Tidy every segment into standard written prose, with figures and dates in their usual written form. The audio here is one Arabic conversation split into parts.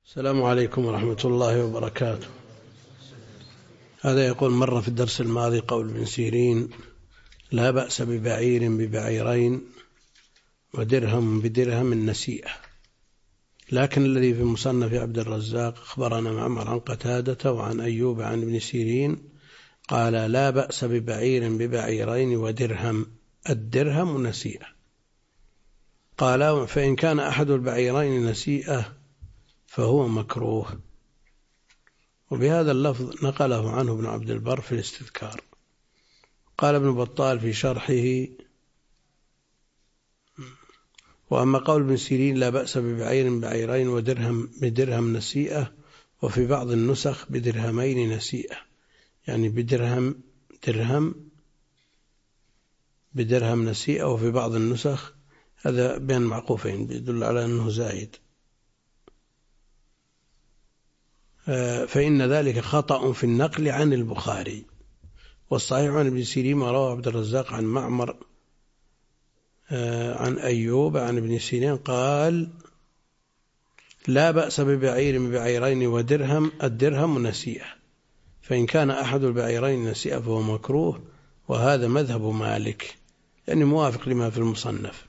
السلام عليكم ورحمة الله وبركاته. هذا يقول: مر في الدرس الماضي قول ابن سيرين: لا بأس ببعير ببعيرين ودرهم بدرهم نسيئة. لكن الذي في مصنف عبد الرزاق أخبرنا معمر عن قتادة وعن أيوب عن ابن سيرين قال: لا بأس ببعير ببعيرين ودرهم، الدرهم نسيئة. قال: فإن كان أحد البعيرين نسيئة فهو مكروه. وبهذا اللفظ نقله عنه ابن عبد البر في الاستذكار. قال ابن بطال في شرحه: وأما قول ابن سيرين لا بأس ببعير بعيرين ودرهم بدرهم نسيئة، وفي بعض النسخ بدرهمين نسيئة، يعني بدرهم نسيئة، وفي بعض النسخ، هذا بين معقوفين يدل على أنه زايد، فإن ذلك خطأ في النقل عن البخاري. والصحيح عن ابن سيرين ما رواه عبد الرزاق عن معمر عن أيوب عن ابن سيرين قال: لا بأس ببعير ببعيرين ودرهم، الدرهم نسيئة، فإن كان أحد البعيرين نسيئة فهو مكروه. وهذا مذهب مالك، يعني موافق لما في المصنف.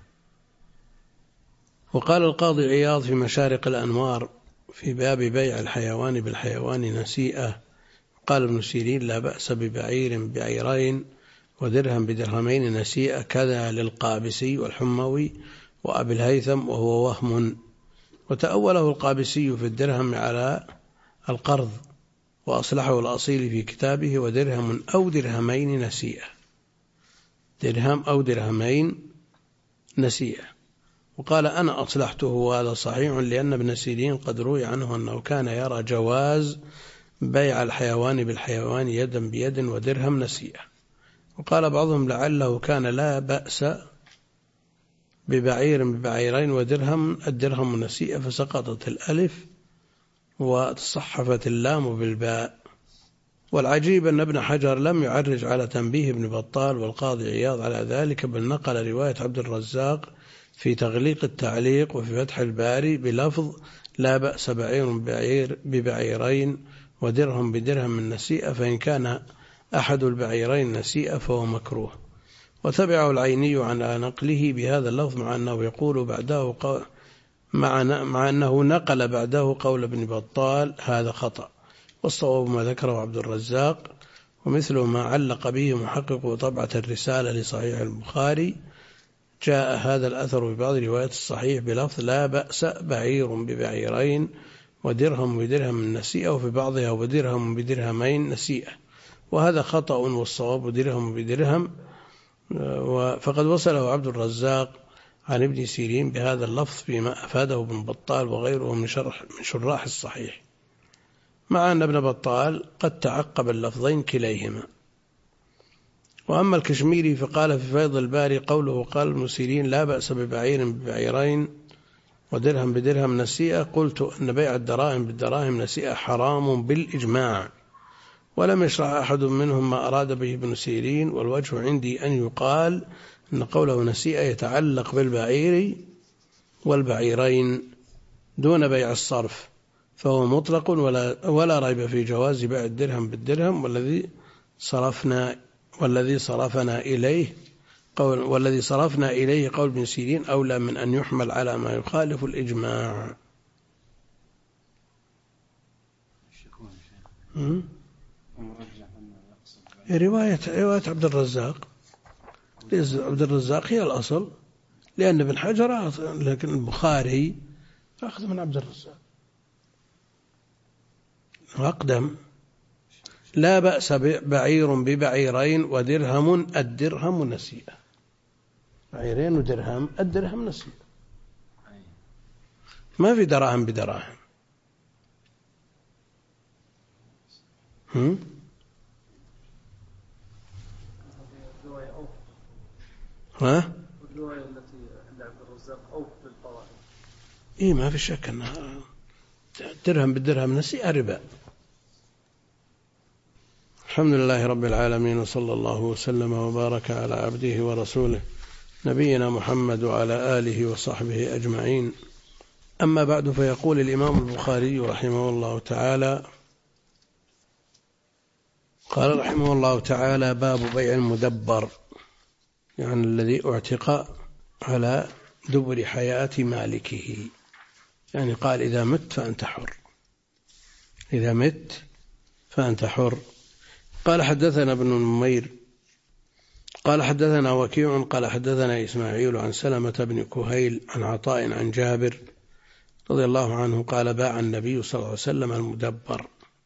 وقال القاضي عياض في مشارق الأنوار في باب بيع الحيوان بالحيوان نسيئة، قال ابن سيرين: لا بأس ببعير بعيرين ودرهم بدرهمين نسيئة، كذا للقابسي والحموي وأبي الهيثم، وهو وهم. وتأوله القابسي في الدرهم على القرض، وأصلحه الأصيل في كتابه: ودرهم أو درهمين نسيئة، درهم أو درهمين نسيئة. وقال: أنا أصلحته، وهذا صحيح، لأن ابن سيرين قد روي عنه أنه كان يرى جواز بيع الحيوان بالحيوان يدا بيد ودرهم نسيئة. وقال بعضهم: لعله كان لا بأس ببعير ببعيرين ودرهم، الدرهم نسيئة، فسقطت الألف وتصحفت اللام بالباء. والعجيب أن ابن حجر لم يعرج على تنبيه ابن بطال والقاضي عياض على ذلك، بل نقل رواية عبد الرزاق في تغليق التعليق وفي فتح الباري بلفظ: لا بأس بعير ببعيرين ودرهم بدرهم نسيئة، فإن كان أحد البعيرين نسيئة فهو مكروه. وتبعه العيني على نقله بهذا اللفظ، مع أنه يقول بعده مع أنه نقل بعده قول ابن بطال، هذا خطأ. والصواب ما ذكره عبد الرزاق، ومثله ما علق به محقق طبعة الرسالة لصحيح البخاري. جاء هذا الأثر في بعض روايات الصحيح بلفظ: لا بأس بعير ببعيرين ودرهم بدرهم نسيئة، وفي بعضها ودرهم بدرهمين نسيئة، وهذا خطأ، والصواب درهم بدرهم. فقد وصله عبد الرزاق عن ابن سيرين بهذا اللفظ فيما أفاده ابن بطال وغيره من شراح الصحيح، مع أن ابن بطال قد تعقب اللفظين كليهما. وأما الكشميري فقال في فيض الباري: قوله قال ابن سيرين لا بأس ببعير ببعيرين ودرهم بدرهم نسيئة، قلت أن بيع الدراهم بالدراهم نسيئة حرام بالإجماع، ولم يشرح أحد منهم ما أراد به ابن سيرين. والوجه عندي أن يقال أن قوله نسيئة يتعلق بالبعير والبعيرين دون بيع الصرف، فهو مطلق، ولا ريب في جواز بيع الدرهم بالدرهم. والذي صرفنا إليه قول ابن سيرين أولى من أن يحمل على ما يخالف الإجماع. رواية عبد الرزاق هي الأصل، لأن ابن حجر، لكن البخاري أخذ من عبد الرزاق أقدم. لا بأس بعير ببعيرين ودرهم، الدرهم نسيئة، بعيرين ودرهم، الدرهم نسيئة، ما في دراهم بدراهم. ها؟ الرواية التي عند عبد الرزاق أو بالطوائف، ما في شك أنها درهم بالدرهم نسيئة ربا. الحمد لله رب العالمين، وصلى الله وسلم وبارك على عبده ورسوله نبينا محمد وعلى آله وصحبه أجمعين. أما بعد، فيقول الإمام البخاري رحمه الله تعالى: قال رحمه الله تعالى: باب بيع المدبر، يعني الذي اعتق على دبر حياة مالكه، يعني قال إذا مت فأنت حر، إذا مت فأنت حر. قال حدثنا ابن نمير قال حدثنا وكيع قال حدثنا إسماعيل عن سلمة بن كهيل عن عطاء عن جابر رضي الله عنه قال: باع النبي صلى الله عليه وسلم المدبر،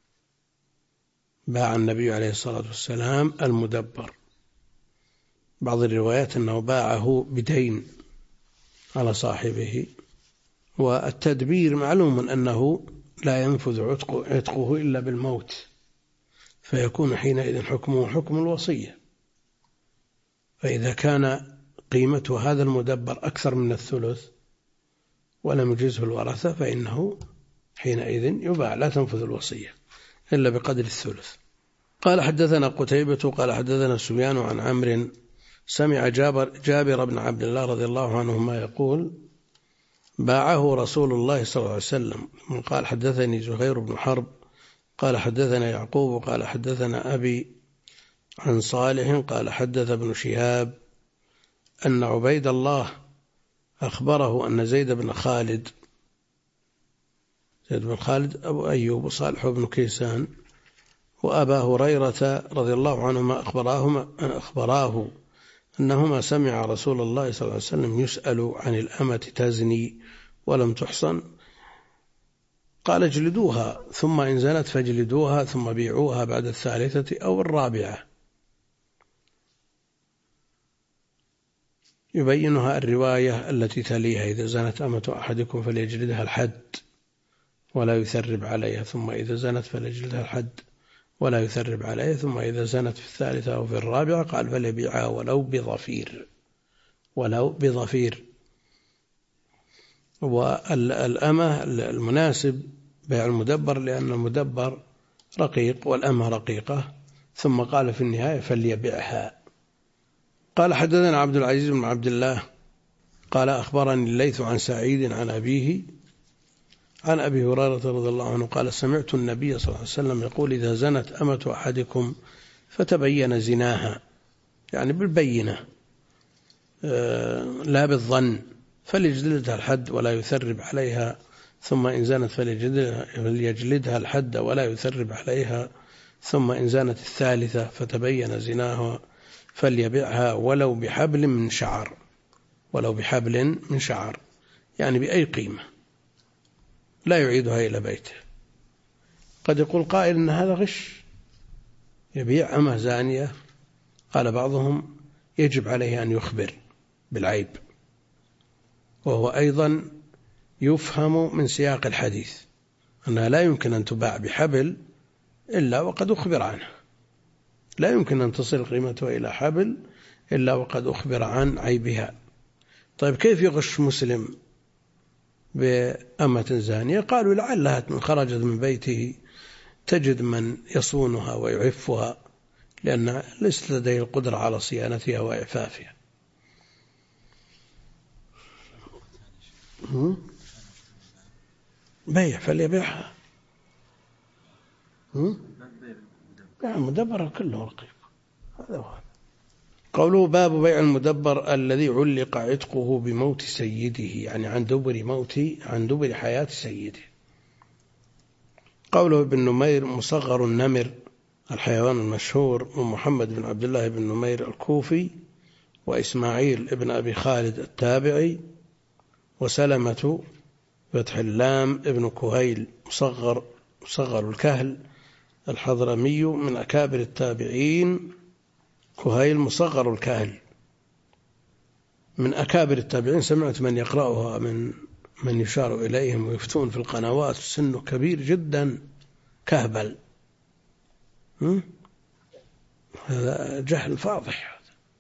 باع النبي عليه الصلاة والسلام المدبر. بعض الروايات أنه باعه بدين على صاحبه. والتدبير معلوم أنه لا ينفذ عتقه إلا بالموت، فيكون حينئذ حكمه حكم الوصية. فإذا كان قيمة هذا المدبر أكثر من الثلث ولم يجزه الورثة فإنه حينئذ يباع، لا تنفذ الوصية إلا بقدر الثلث. قال حدثنا قتيبة قال حدثنا سفيان عن عمرو سمع جابر بن عبد الله رضي الله عنهما يقول: باعه رسول الله صلى الله عليه وسلم. قال حدثني زهير بن حرب قال حدثنا يعقوب قال حدثنا أبي عن صالح قال حدث ابن شهاب أن عبيد الله أخبره أن زيد بن خالد أبو أيوب وصالح بن كيسان وأبا هريرة رضي الله عنهما أخبراه أنهما سمع رسول الله صلى الله عليه وسلم يسأل عن الأمة تزني ولم تحصن، قال: اجلدوها، ثم إن زنت فاجلدوها، ثم بيعوها بعد الثالثة أو الرابعة. يبينها الرواية التي تليها: إذا زنت أمة أحدكم فليجلدها الحد ولا يثرب عليها، ثم إذا زنت فليجلدها الحد ولا يثرب عليها، ثم إذا زنت في الثالثة أو في الرابعة قال فليبيعها ولو بظفير. والأمة المناسب بيع المدبر لأن المدبر رقيق والأمة رقيقة. ثم قال في النهاية فليبيعها. قال حدثنا عبد العزيز بن عبد الله قال أخبرني الليث عن سعيد عن أبيه عن أبي هريرة رضي الله عنه قال: سمعت النبي صلى الله عليه وسلم يقول: إذا زنت أمة أحدكم فتبين زناها، يعني بالبينة لا بالظن، فليجلدها الحد ولا يثرب عليها، ثم إن زنت فليجلدها الحد ولا يثرب عليها، ثم إن زنت الثالثة فتبين زناها فليبيعها ولو بحبل من شعر، يعني بأي قيمة، لا يعيدها إلى بيته. قد يقول قائل إن هذا غش، يبيع أمة زانية. قال بعضهم: يجب عليه أن يخبر بالعيب، وهو أيضا يفهم من سياق الحديث أنها لا يمكن أن تباع بحبل إلا وقد أخبر عنها، لا يمكن أن تصل قيمتها إلى حبل إلا وقد أخبر عن عيبها. طيب كيف يغش مسلم بأمة زانية؟ قالوا: لعلها من خرجت من بيته تجد من يصونها ويعفها، لأن ليست لديه القدرة على صيانتها وإعفافها. بيع فليبيعها. المدبر كله رقيق. هذا هو. قوله: باب بيع المدبر الذي علق عتقه بموت سيده، يعني عن دبر حياة سيده. قوله: ابن نمير مصغر النمر الحيوان المشهور، ومحمد بن عبد الله بن نمير الكوفي، وإسماعيل ابن أبي خالد التابعي، وسلمة فتح اللام ابن كهيل مصغر الكهل الحضرمي من أكابر التابعين. كهيل مصغر الكهل من أكابر التابعين. سمعت من يقرأها من يشار إليهم ويفتون في القنوات سنه كبير جدا، كهبل. هذا جهل فاضح.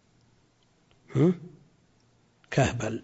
كهبل.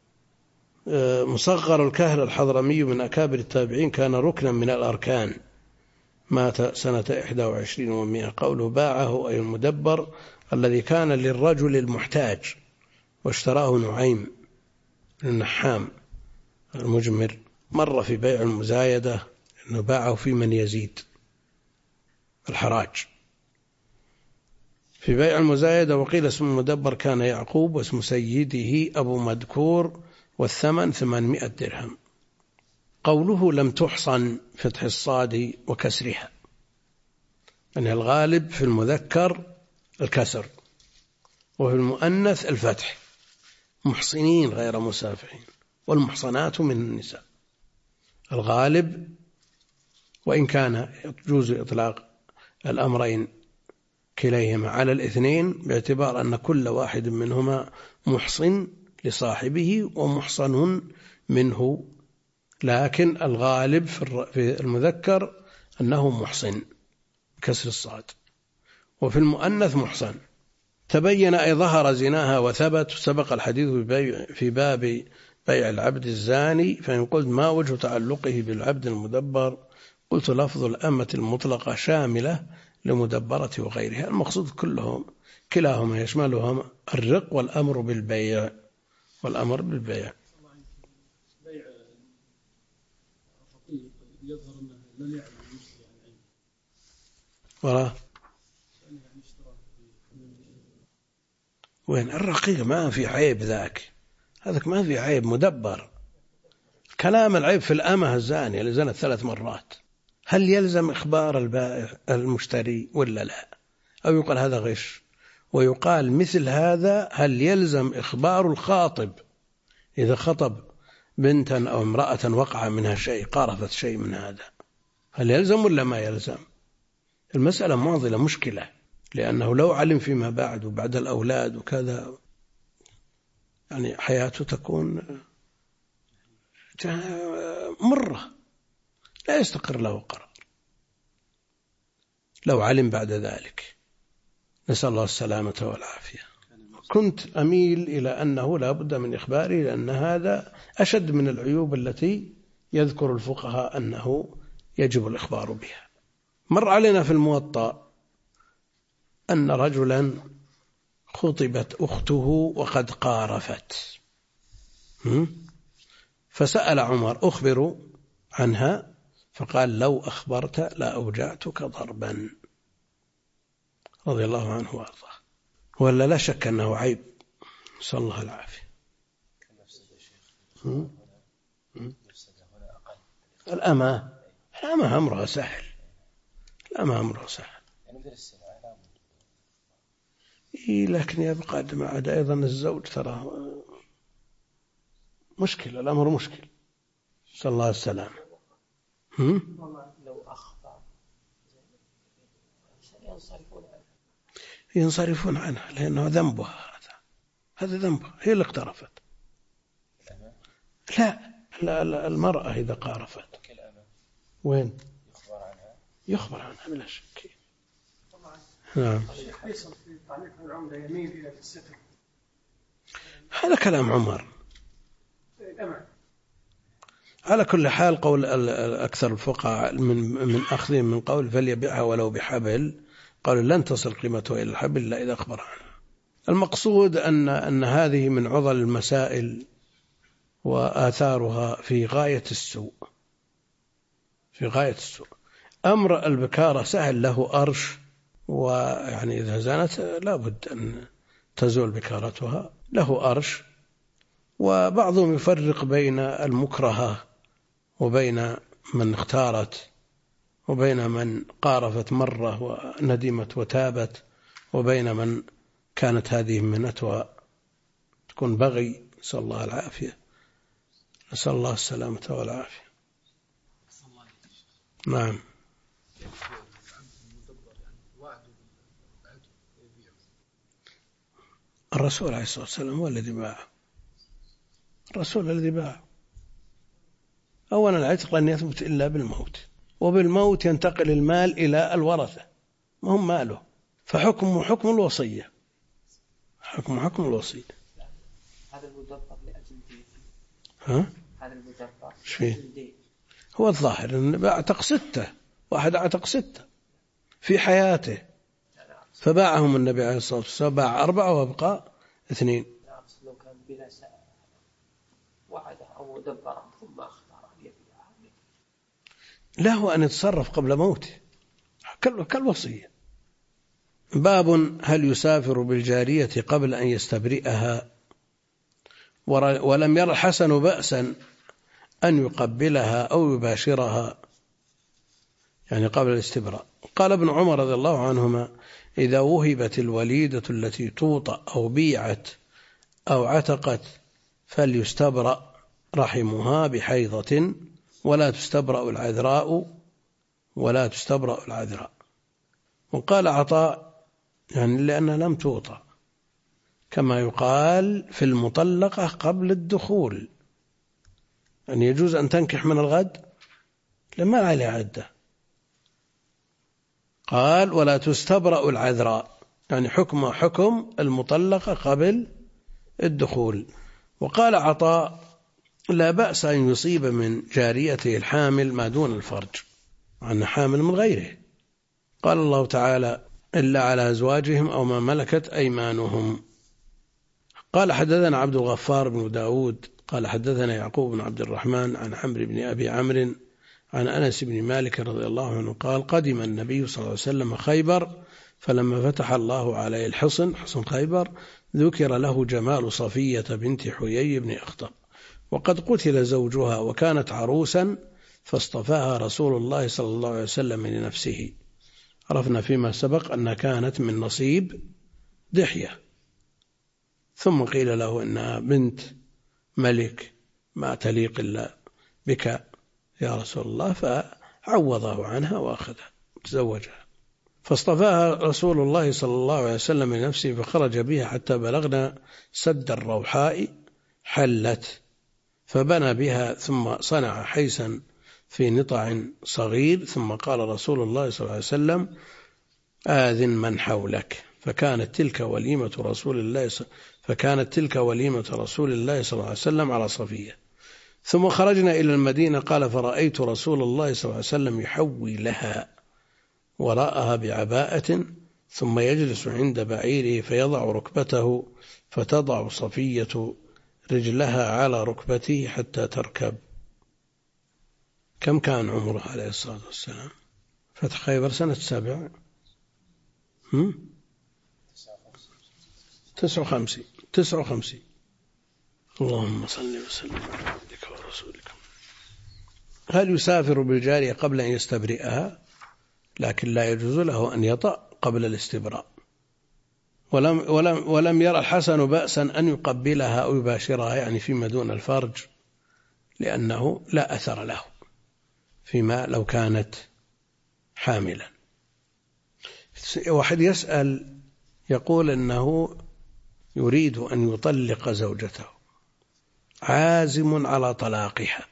مصغر الكهل الحضرمي من أكابر التابعين، كان ركنا من الأركان، مات سنة 21 و100. قوله: باعه أي المدبر الذي كان للرجل المحتاج، واشتراه نعيم النحام المجمر مر في بيع المزايدة أنه باعه في من يزيد الحراج في بيع المزايدة، وقيل اسم المدبر كان يعقوب واسم سيده أبو مدكور والثمن 800 درهم. قوله لم تحصن فتح الصاد وكسرها، يعني الغالب في المذكر الكسر وفي المؤنث الفتح، محصنين غير مسافحين، والمحصنات من النساء. الغالب وإن كان يجوز إطلاق الأمرين كليهما على الاثنين باعتبار أن كل واحد منهما محصن لصاحبه ومحصن منه، لكن الغالب في المذكر أنه محصن كسر الصاد، وفي المؤنث محصن. تبين أي ظهر زناها وثبت. سبق الحديث في باب بيع العبد الزاني، فإن قلت ما وجه تعلقه بالعبد المدبر؟ قلت لفظ الأمة المطلقة شاملة لمدبرة وغيرها، المقصود كلاهما يشملهم الرق والأمر بالبيع بيع يظهر أنه لم يعلم المشتري عن عيب وراه وين الرقيق ما في عيب، هذاك ما في عيب مدبر. كلام العيب في الأمة الزانية اللي زنت 3 مرات، هل يلزم إخبار البائع المشتري ولا لا؟ أو يقال هذا غش؟ ويقال مثل هذا هل يلزم إخبار الخاطب إذا خطب بنتا أو امرأة وقع منها شيء، قارفت شيء من هذا، هل يلزم ولا ما يلزم؟ المسألة معضلة مشكلة، لأنه لو علم فيما بعد وبعد الأولاد وكذا يعني حياته تكون مرة لا يستقر له قرار لو علم بعد ذلك. نسأل الله السلامة والعافية. كنت أميل إلى أنه لا بد من إخباره، لأن هذا أشد من العيوب التي يذكر الفقهاء أنه يجب الإخبار بها. مر علينا في الموطأ أن رجلا خطبت أخته وقد قارفت، فسأل عمر أخبر عنها، فقال لو أخبرت لا أوجعتك ضربا، رضي الله عنه وارضاه. ولا لا شك أنه عيب، نسأل الله العافية. الأمة أمرها سهل، لكن يبقى مع أيضا الزوج ترى مشكلة، الأمر مشكل، نسأل الله السلامة. لو أخطأ ينصرفون عنها لأنه ذنبها، هذا ذنبها، هي اللي اقترفت. لا المرأة إذا قارفت وين يخبر عنها بلا شك. نعم. هذا كلام عمر. على كل حال قول أكثر الفقهاء من أخذهم من قول فليبيعها ولو بحبل، قالوا لن تصل قيمتها إلى الحبل إلا إذا أخبر عنها. المقصود أن هذه من عضل المسائل وآثارها في غاية السوء. أمر البكارة سهل، له أرش، ويعني إذا زانت لابد أن تزول بكارتها، له أرش. وبعضهم يفرق بين المكرهة وبين من اختارت، وبين من قارفت مرة وندمت وتابت، وبين من كانت هذه منتها تكون بغي، نسأل الله العافية، نسأل الله السلامة والعافية. نعم. الرسول عليه الصلاة والسلام هو الذي باعه، الرسول الذي باعه. أولا العتق لن يثبت إلا بالموت، وبالموت ينتقل المال إلى الورثة، ما هم ماله، فحكمه حكم الوصية، حكم الوصية. هذا المدبر لأجل دين. هذا المدبر فيه؟ هو الظاهر أن أعتق 6، واحد أعتق 6 في حياته، فباعهم النبي عليه الصلاة والسلام، باع 4 وابقى 2. لو كان بلا واحد أو مدبر ثم أخطأ له أن يتصرف قبل موته كالوصية. باب هل يسافر بالجارية قبل أن يستبرئها؟ ولم ير الحسن بأسا أن يقبلها أو يباشرها، يعني قبل الاستبراء. قال ابن عمر رضي الله عنهما: إذا وهبت الوليدة التي توطأ أو بيعت أو عتقت فليستبرأ رحمها بحيضة ولا تستبرأ العذراء. وقال عطاء: يعني لأنها لم توطأ، كما يقال في المطلقة قبل الدخول، يعني يجوز أن تنكح من الغد لما عليها عدة. قال: ولا تستبرأ العذراء، يعني حكم المطلقة قبل الدخول. وقال عطاء: لا بأس أن يصيب من جاريته الحامل ما دون الفرج، عن حامل من غيره. قال الله تعالى: إلا على أزواجهم أو ما ملكت أيمانهم. قال: حدثنا عبد الغفار بن داود قال: حدثنا يعقوب بن عبد الرحمن عن عمرو بن أبي عمرو عن أنس بن مالك رضي الله عنه قال: قدم النبي صلى الله عليه وسلم خيبر، فلما فتح الله عليه حصن خيبر ذكر له جمال صفية بنت حيي بن أخطب، وقد قتل زوجها وكانت عروسا، فاصطفاها رسول الله صلى الله عليه وسلم لنفسه. عرفنا فيما سبق أنها كانت من نصيب دحية، ثم قيل له إنها بنت ملك ما تليق إلا بك يا رسول الله، فعوضه عنها وأخذها تزوجها. فاصطفاها رسول الله صلى الله عليه وسلم لنفسه، فخرج بها حتى بلغنا سد الروحاء حلت، فبنى بها ثم صنع حيسا في نطع صغير، ثم قال رسول الله صلى الله عليه وسلم: آذن من حولك. فكانت تلك وليمة رسول الله صلى الله عليه وسلم على صفية. ثم خرجنا إلى المدينة. قال: فرأيت رسول الله صلى الله عليه وسلم يحوي لها وراءها بعباءة، ثم يجلس عند بعيره فيضع ركبته، فتضع صفية رجلها على ركبته حتى تركب. كم كان عمره عليه الصلاة والسلام؟ فتح خيبر سنة 7 59. اللهم صل وسلم على عبدك ورسولك. هل يسافر بالجارية قبل أن يستبرئها؟ لكن لا يجوز له أن يطأ قبل الاستبراء. ولم يرى الحسن بأسا أن يقبلها أو يباشرها، يعني فيما دون الفرج، لأنه لا أثر له فيما لو كانت حاملا. واحد يسأل يقول أنه يريد أن يطلق زوجته، عازم على طلاقها،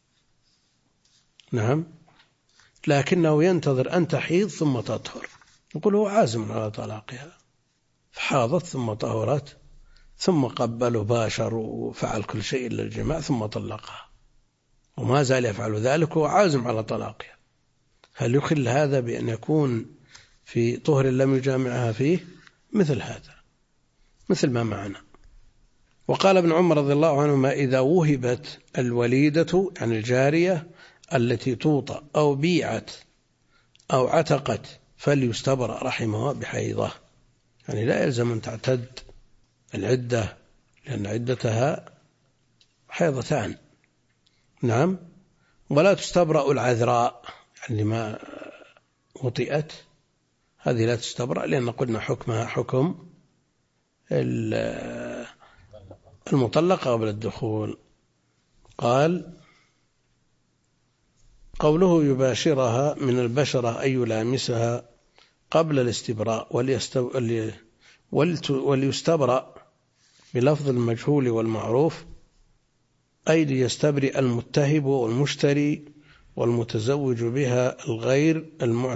نعم، لكنه ينتظر أن تحيض ثم تطهر. يقول هو عازم على طلاقها، فحاضت ثم طهرت ثم قبل وباشر وفعل كل شيء إلا الجماع ثم طلقها، وما زال يفعل ذلك وهو عازم على طلاقها. هل يخل هذا بأن يكون في طهر لم يجامعها فيه؟ مثل هذا، مثل ما معنا. وقال ابن عمر رضي الله عنهما: إذا وهبت الوليدة، يعني الجارية التي توطأ أو بيعت أو عتقت، فليستبرأ رحمها بحيضة، يعني لا يلزم أن تعتد العدة، لأن عدتها حيضتان، نعم. ولا تستبرأ العذراء، يعني ما وطئت، هذه لا تستبرأ، لأن قلنا حكمها حكم المطلقة قبل الدخول. قال: قوله يباشرها من البشرة أي يلامسها قبل الاستبراء، وليستبرأ بلفظ المجهول والمعروف، أي ليستبرئ المتهب والمشتري والمتزوج بها الغير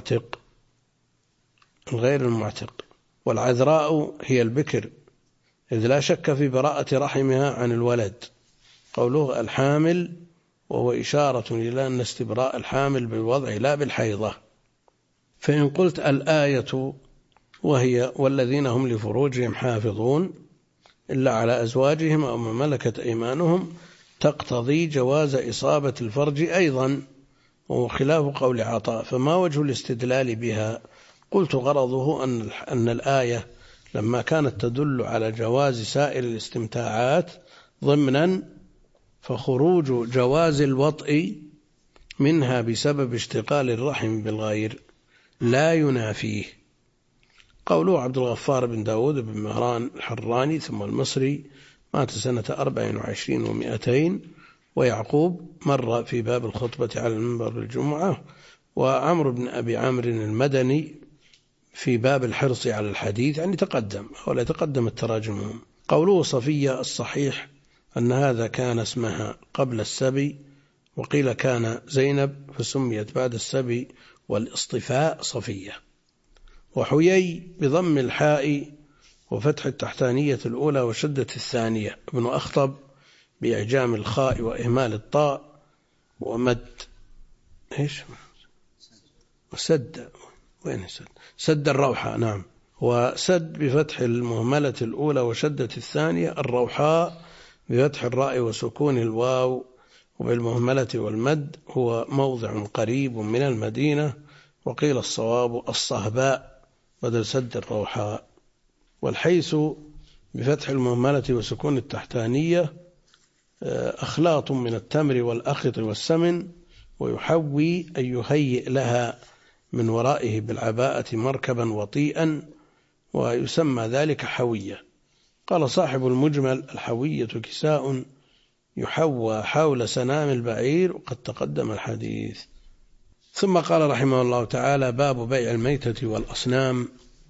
المعتق. والعذراء هي البكر، إذ لا شك في براءة رحمها عن الولد. قوله الحامل، وهو إشارة إلى أن استبراء الحامل بالوضع لا بالحيضة. فإن قلت الآية وهي والذين هم لفروجهم حافظون إلا على أزواجهم أو ما ملكت أيمانهم، تقتضي جواز إصابة الفرج أيضا، وهو خلاف قول عطاء، فما وجه الاستدلال بها؟ قلت غرضه أن الآية لما كانت تدل على جواز سائر الاستمتاعات ضمنا، فخروج جواز الوطء منها بسبب اشتغال الرحم بالغير لا ينافيه. قوله عبد الغفار بن داود بن مهران الحراني ثم المصري، مات سنة 24 و200، ويعقوب مر في باب الخطبة على المنبر بالجمعة، وعمرو بن أبي عمرو المدني في باب الحرص على الحديث، يعني تقدم ولا تقدم التراجمهم. قوله صفية، الصحيح أن هذا كان اسمها قبل السبي، وقيل كان زينب فسميت بعد السبي والاصطفاء صفية. وحيي بضم الحاء وفتح التحتانية الأولى وشدة الثانية، ابن أخطب بإعجام الخاء وإهمال الطاء ومد وسد، وين سد الروحاء، نعم، وسد بفتح المهملة الأولى وشدة الثانية، الروحاء بفتح الراء وسكون الواو وبالمهملة والمد، هو موضع قريب من المدينة، وقيل الصواب الصهباء بدل سد الروحاء. والحيث بفتح المهملة وسكون التحتانية أخلاط من التمر والأخط والسمن، ويحوي أن يهيئ لها من ورائه بالعباءة مركبا وطيئا، ويسمى ذلك حوية. قال صاحب المجمل: الحوية كساء يحوى حول سنام البعير، وقد تقدم الحديث. ثم قال رحمه الله تعالى: باب بيع الميتة والأصنام.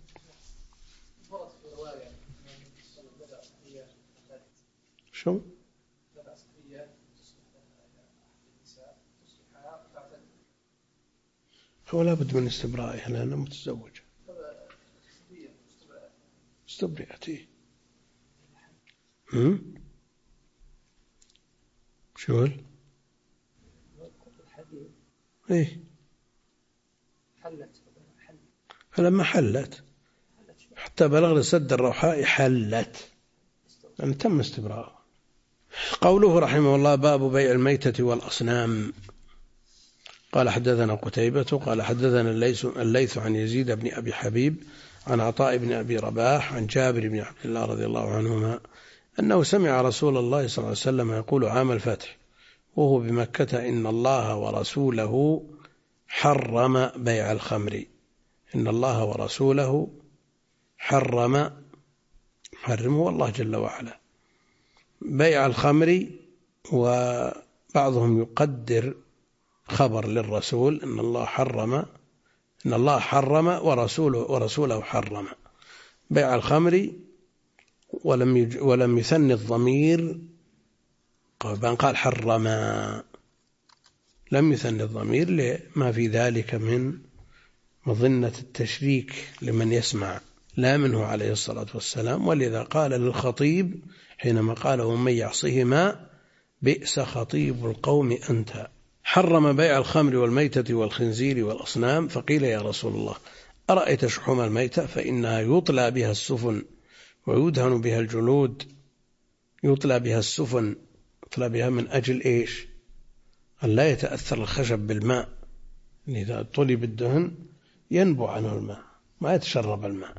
شو؟ هو لا بد من استبرائها لأنها متزوجة. استبرئت. شو؟ إيه؟ فلما حلت حتى بلغ سد الروحاء حلت، يعني تم استبراء. قوله رحمه الله: باب بيع الميتة والأصنام. قال حدثنا قتيبة قال حدثنا الليث عن يزيد بن أبي حبيب عن عطاء بن أبي رباح عن جابر بن عبد الله رضي الله عنهما أنه سمع رسول الله صلى الله عليه وسلم يقول عام الفتح وهو بمكة: إن الله ورسوله حرم بيع الخمر. إن الله ورسوله حرمه الله جل وعلا بيع الخمر. وبعضهم يقدر خبر للرسول: إن الله حرم ورسوله حرم بيع الخمر، ولم يثني الضمير، قال حرما، لم يثني الضمير لما في ذلك من مظنة التشريك لمن يسمع، لا منه عليه الصلاة والسلام. ولذا قال للخطيب حينما قال: ومن يعصهما بئس خطيب القوم أنت. حرم بيع الخمر والميتة والخنزير والأصنام. فقيل: يا رسول الله، أرأيت شحوم الميتة فإنها يطلى بها السفن ويدهن بها الجلود. يطلى بها السفن، يطلى بها من أجل إيش؟ أن لا يتأثر الخشب بالماء، إذا طلي بالدهن ينبع عنه الماء، ما يتشرب الماء.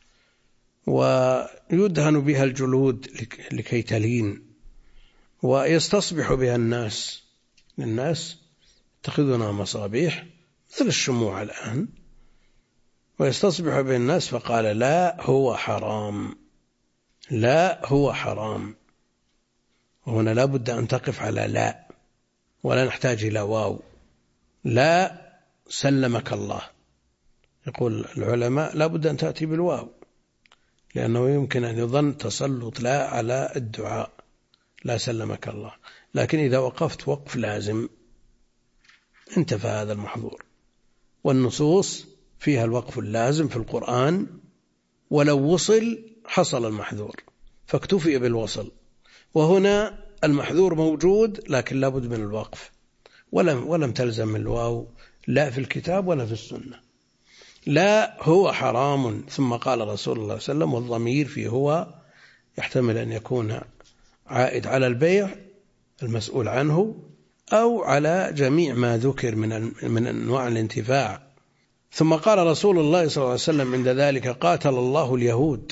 ويدهن بها الجلود لكي تلين. ويستصبح بها الناس يتخذونها مصابيح مثل الشموع الآن، ويستصبح بها الناس. فقال: لا هو حرام، لا هو حرام. وهنا لا بد أن تقف على لا، ولا نحتاج إلى واو. لا سلمك الله. يقول العلماء: لا بد أن تأتي بالواو، لأنه يمكن أن يظن تسلط لا على الدعاء، لا سلمك الله. لكن إذا وقفت وقف لازم انتفى هذا المحظور. والنصوص فيها الوقف اللازم في القرآن، ولو وصل حصل المحذور، فاكتفي بالوصل. وهنا المحذور موجود لكن لا بد من الوقف، ولم تلزم الواو لا في الكتاب ولا في السنة. لا هو حرام. ثم قال رسول الله صلى الله عليه وسلم: والضمير فيه هو يحتمل أن يكون عائد على البيع المسؤول عنه، أو على جميع ما ذكر من أنواع الانتفاع. ثم قال رسول الله صلى الله عليه وسلم عند ذلك: قاتل الله اليهود،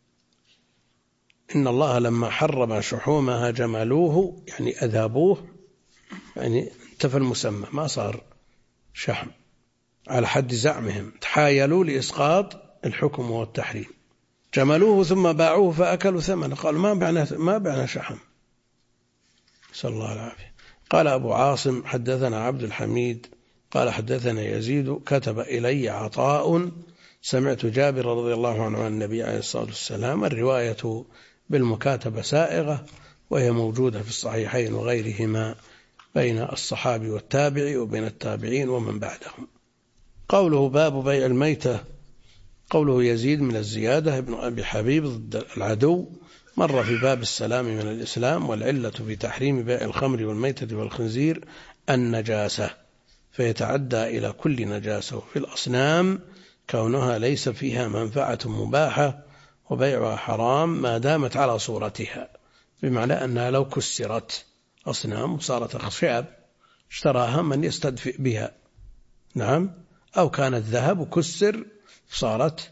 إن الله لما حرم شحومها جملوه، يعني أذابوه، يعني انتفى المسمى، ما صار شحم على حد زعمهم، تحايلوا لإسقاط الحكم والتحريم، جملوه ثم باعوه فأكلوا ثمنه، قالوا ما بعنا شحم، صلى الله العافية. قال أبو عاصم: حدثنا عبد الحميد قال حدثنا يزيد كتب إلي عطاء سمعت جابر رضي الله عنه عن النبي عليه الصلاة والسلام. الرواية بالمكاتبة سائغة، وهي موجودة في الصحيحين وغيرهما بين الصحابي والتابعي وبين التابعين ومن بعدهم. قوله باب بيع الميتة، قوله يزيد من الزيادة ابن أبي حبيب ضد العدو، مر في باب السلام من الإسلام، والعلة في تحريم بيع الخمر والميتة والخنزير النجاسة، فيتعدى إلى كل نجاسة. في الأصنام كونها ليس فيها منفعة مباحة، وبيعها حرام ما دامت على صورتها، بمعنى أنها لو كسرت أصنام وصارت أخشاب اشتراها من يستدفئ بها، نعم، أو كانت ذهب وكسر صارت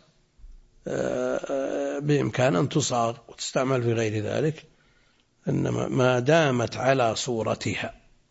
بإمكان أن تصاغ وتستعمل في غير ذلك، إنما ما دامت على صورتها.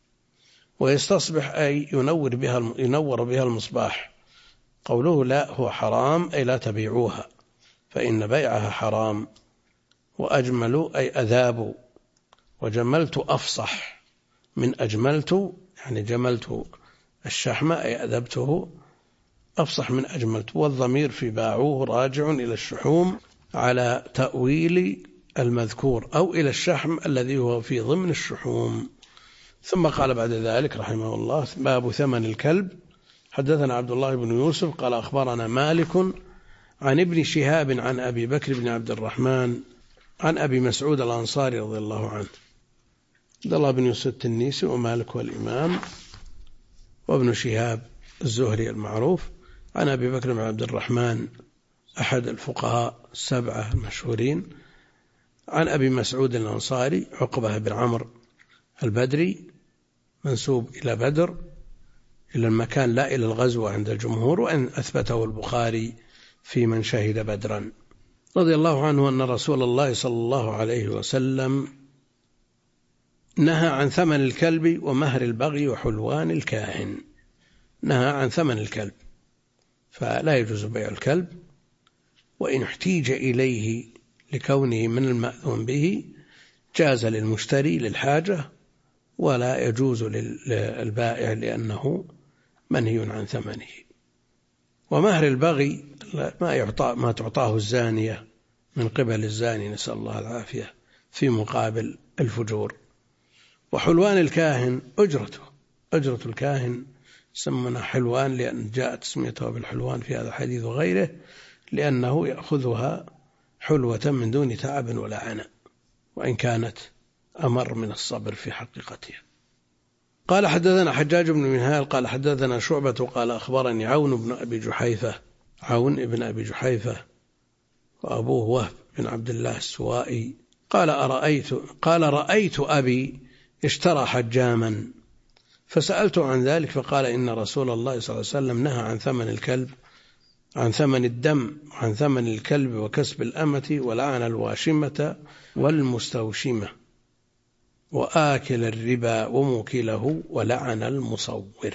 ويستصبح أي ينور بها المصباح. قوله لا هو حرام أي لا تبيعوها، فإن بيعها حرام. وأجملوا أي أذابوا، وجملت أفصح من أجملت، يعني جملت الشحم أي أذبته، أفصح من أجملت. والضمير في باعوه راجع إلى الشحوم على تأويل المذكور، أو إلى الشحم الذي هو في ضمن الشحوم. ثم قال بعد ذلك رحمه الله: باب ثمن الكلب. حدثنا عبد الله بن يوسف قال أخبرنا مالك عن ابن شهاب عن أبي بكر بن عبد الرحمن عن أبي مسعود الأنصاري رضي الله عنه. عبد الله بن يوسف التنيسي ومالك والإمام، وابن شهاب الزهري المعروف، عن أبي بكر بن عبد الرحمن أحد الفقهاء السبعة المشهورين، عن أبي مسعود الأنصاري عقبة بن عمرو البدري، منسوب إلى بدر، إلى المكان لا إلى الغزو عند الجمهور، وأن أثبته البخاري في من شهد بدرا، رضي الله عنه أن رسول الله صلى الله عليه وسلم نهى عن ثمن الكلب ومهر البغي وحلوان الكاهن. نهى عن ثمن الكلب، فلا يجوز بيع الكلب، وإن احتيج إليه لكونه من المأذون به جاز للمشتري للحاجة، ولا يجوز للبائع لأنه منهي عن ثمنه. ومهر البغي ما تعطاه الزانية من قبل الزاني، نسأل الله العافية، في مقابل الفجور. وحلوان الكاهن أجرة الكاهن سمنا حلوان، لأن جاءت تسميته بالحلوان في هذا الحديث وغيره، لأنه يأخذها حلوة من دون تعب ولا عناء، وإن كانت أمر من الصبر في حقيقتها. قال حدثنا حجاج بن منهال قال حدثنا شعبة قال أخبرني عون بن أبي جحيفة وأبوه وهب بن عبد الله السوائي قال رأيت أبي اشترى حجاما فسألته عن ذلك، فقال إن رسول الله صلى الله عليه وسلم نهى عن ثمن الدم وعن ثمن الكلب وكسب الأمة، ولعن الواشمة والمستوشمة وآكل الربا وموكله، ولعن المصور.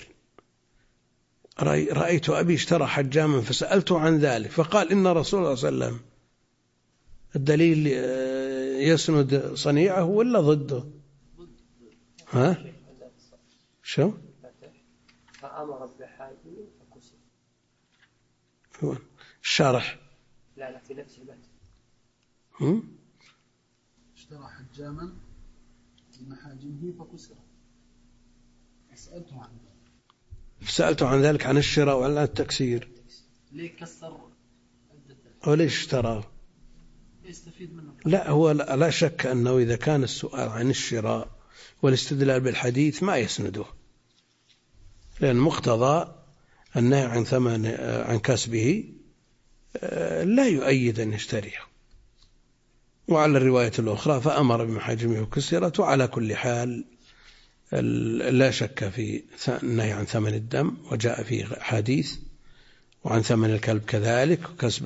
رأيت أبي اشترى حجاما فسألته عن ذلك، فقال إن رسول الله صلى الله عليه وسلم. الدليل يسند صنيعه ولا ضده؟ ها؟ شو؟ فأمر بحاجه فكسر. الشارح لا في نفس البيت. اشترى حجاما بمحاجمه فكسر. سألته عن ذلك، عن الشراء وعن التكسير. ليه كسر؟ أو ليش اشتراه؟ يستفيد منه. لا، هو لا شك أنه إذا كان السؤال عن الشراء والاستدلال بالحديث ما يسنده، لأن مقتضى النهي عن كسبه لا يؤيد أن يشتريه. وعلى الرواية الأخرى فأمر بمحاجمه وكسرت. وعلى كل حال لا شك في النهي عن ثمن الدم، وجاء فيه حديث، وعن ثمن الكلب كذلك، وكسب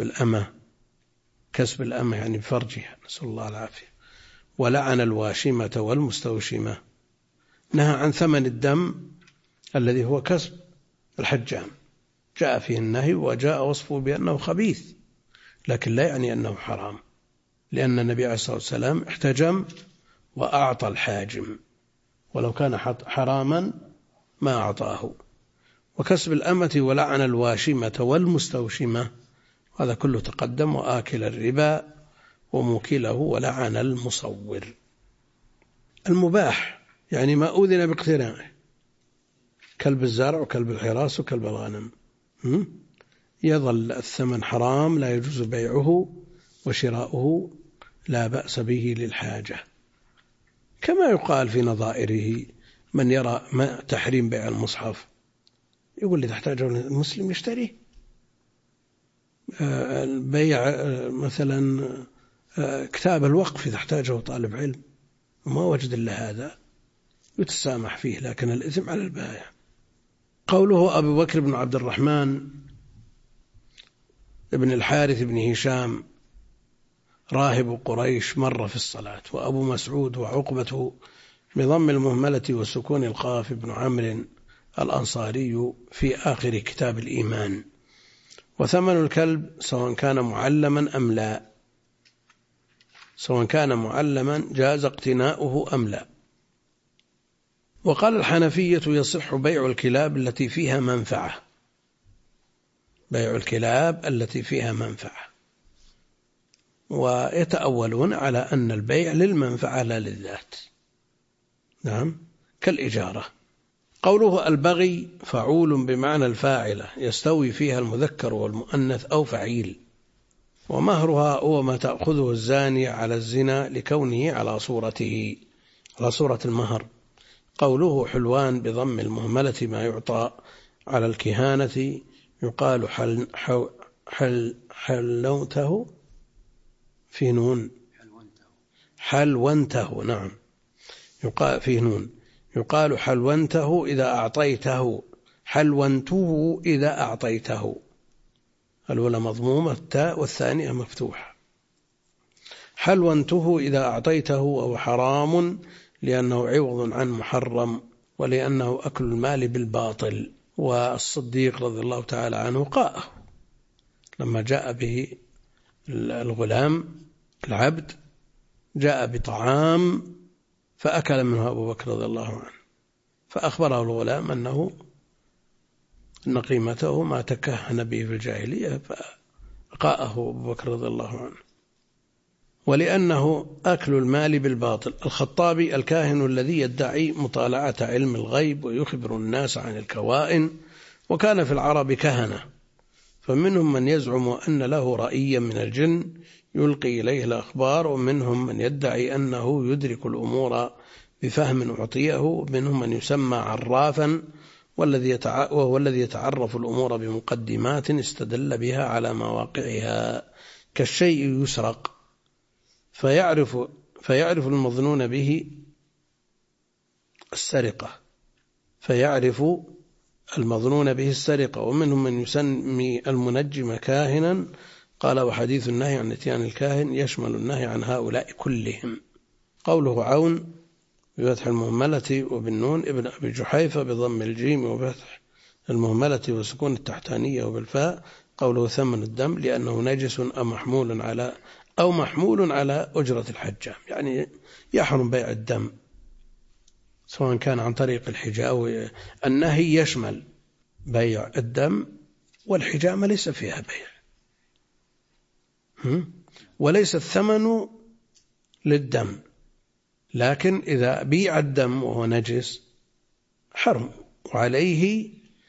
الأمة يعني بفرجها، نسأل الله العافية. ولعن الواشمة والمستوشمة. نهى عن ثمن الدم الذي هو كسب الحجام، جاء فيه النهي وجاء وصفه بأنه خبيث، لكن لا يعني أنه حرام، لأن النبي عليه الصلاة والسلام احتجم وأعطى الحاجم، ولو كان حراما ما أعطاه. وكسب الأمة ولعن الواشمة والمستوشمة، هذا كله تقدم، وآكل الربا وموكله، ولعن المصور. المباح يعني ما أذن باقتنائه، كلب الزرع وكلب الحراس وكلب الغنم، يظل الثمن حرام، لا يجوز بيعه، وشراؤه لا بأس به للحاجة، كما يقال في نظائره من يرى تحريم بيع المصحف يقول لي تحتاجه المسلم يشتريه. بيع مثلا كتاب الوقف تحتاجه طالب علم وما وجد إلا هذا يتسامح فيه، لكن الإثم على البائع. قوله أبو بكر بن عبد الرحمن ابن الحارث بن هشام راهب قريش مر في الصلاة، وأبو مسعود وعقبة بضم المهملة وسكون القاف بن عمرو الأنصاري في آخر كتاب الإيمان. وثمن الكلب سواء كان معلما أم لا، سواء كان معلما جاز اقتناؤه أم لا. وقال الحنفية يصح بيع الكلاب التي فيها منفعة، بيع الكلاب التي فيها منفعة، ويتأولون على أن البيع للمنفعة لا للذات، نعم، كالإجارة. قوله البغي فعول بمعنى الفاعلة، يستوي فيها المذكر والمؤنث أو فعيل، ومهرها هو ما تأخذه الزانية على الزنا لكونه على صورته، على صورة المهر. قوله حلوان بضم المهملة ما يعطى على الكهانة، يقال حلوته في نون، حلونته، نعم، يقال فيه نون، يقال حلونته إذا أعطيته، حلونته إذا أعطيته، الأولى مضمومة التاء والثانية مفتوحة. حلونته إذا أعطيته، أو حرام لأنه عوض عن محرم، ولأنه أكل المال بالباطل. والصديق رضي الله تعالى عنه قاءه لما جاء به الغلام العبد، جاء بطعام فأكل منه أبو بكر رضي الله عنه، فأخبره الغلام أن قيمته ما تكهن به في الجاهلية، فقاءه أبو بكر رضي الله عنه. ولأنه أكل المال بالباطل. الخطابي الكاهن الذي يدعي مطالعة علم الغيب ويخبر الناس عن الكوائن، وكان في العرب كهنة، فمنهم من يزعم أن له رأيا من الجن يلقي إليه الأخبار، ومنهم من يدعي أنه يدرك الأمور بفهم أعطيه، ومنهم من يسمى عرافا، وهو الذي يتعرف الأمور بمقدمات استدل بها على مواقعها، كالشيء يسرق فيعرف المظنون به السرقة، ومنهم من يسمي المنجم كاهنا. قال وحديث النهي عن اتيان الكاهن يشمل النهي عن هؤلاء كلهم. قوله عون بفتح المهملة وبالنون ابن أبي جحيفة بضم الجيم وفتح المهملة وسكون التحتانية وبالفاء. قوله ثمن الدم لأنه نجس أو محمول على أجرة الحجام، يعني يحرم بيع الدم سواء كان عن طريق الحجامة. النهي يشمل بيع الدم، والحجامة ليس فيها بيع، وليس الثمن للدم، لكن إذا بيع الدم وهو نجس حرم، وعليه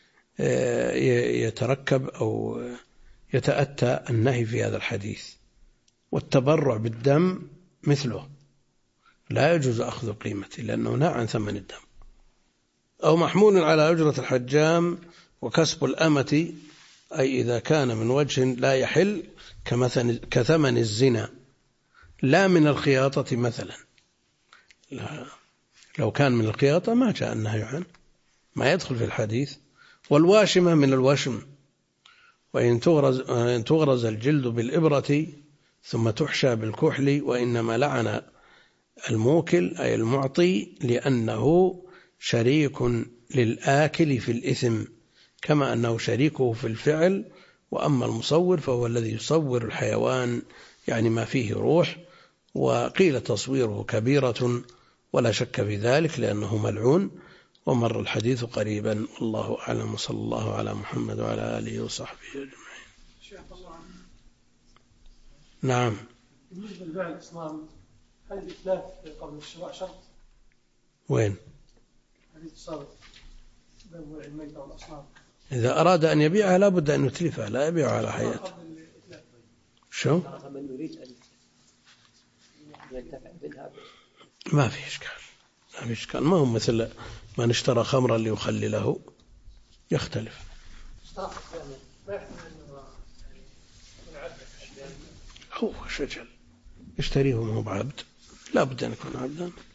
يتركب أو يتأتى النهي في هذا الحديث. والتبرع بالدم مثله، لا يجوز أخذ قيمته لأنه نهى عن ثمن الدم. أو محمول على أجرة الحجام. وكسب الأمة أي إذا كان من وجه لا يحل، كثمن الزنا، لا من الخياطة مثلا، لو كان من الخياطة ما جاء النهي عنه، ما يدخل في الحديث. والواشمة من الوشم، وإن تغرز الجلد بالإبرة ثم تحشى بالكحل، وإنما لعن الموكل أي المعطي لأنه شريك للآكل في الإثم، كما أنه شريكه في الفعل. وأما المصور فهو الذي يصور الحيوان، يعني ما فيه روح. وقيل تصويره كبيرة ولا شك في ذلك لأنه ملعون، ومر الحديث قريبا، والله أعلم، وصلى الله على محمد وعلى آله وصحبه أجمعين. نعم. بالنسبة لبيع الأصنام، هل الإتلاف قبل الشراء شرط؟ وين؟ حديث السابق بيع الميتة والأصنام. إذا أراد أن يبيعها لا بد أن يتلفها، لا يبيعها على حياته. شو؟ من يريد أن ينتفع منها ما في إشكال، ما في إشكال. ما هو مثل من اشترى خمرا ليخلله، يختلف. هو شجل يشتريه وهو بعبد، لا بد أن يكون عبدا.